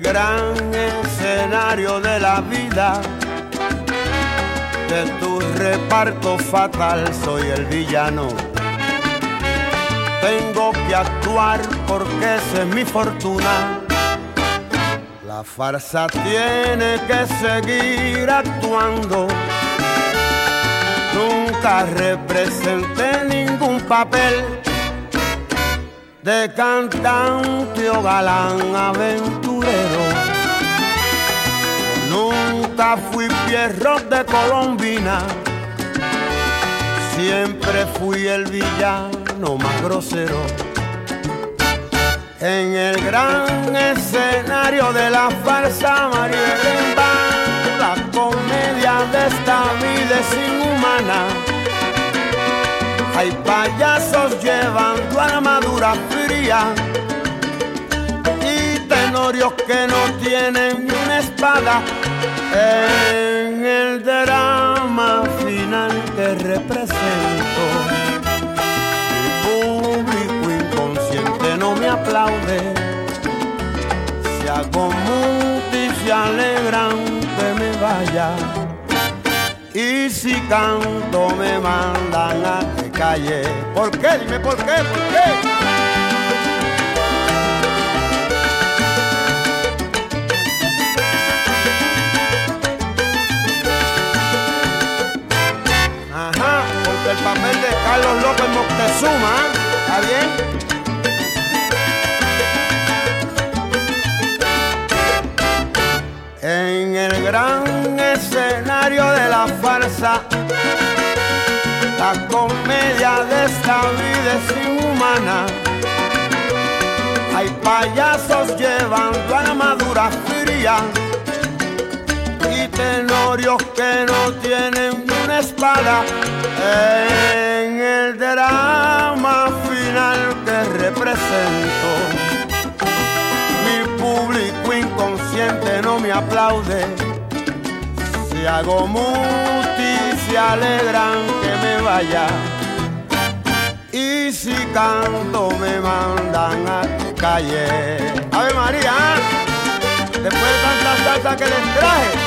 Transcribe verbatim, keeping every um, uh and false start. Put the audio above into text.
gran escenario de la vida, de tu reparto fatal soy el villano. Tengo que actuar porque esa es mi fortuna. La farsa tiene que seguir actuando. Nunca representé ningún papel de cantante o galán aventurero. Nunca fui Pierrot de Colombina, siempre fui el villano más grosero. En el gran escenario de la farsa Marielena, la comedia de esta vida es inhumana. Hay payasos llevando armadura fría y tenorios que no tienen ni una espada. En el drama final que represento, mi público inconsciente no me aplaude. Si hago muti se alegran que me vaya, y si canto me mandan a que calle. ¿Por qué? Dime por qué, por qué. El papel de Carlos López Moctezuma, ¿está bien? En el gran escenario de la farsa, la comedia de esta vida es inhumana. Hay payasos llevando armadura fría y tenorios que no tienen una espada. En el drama final que represento, mi público inconsciente no me aplaude. Si hago muti se alegran que me vaya, y si canto me mandan a que calle. Ave María, después de tanta salsa que les traje,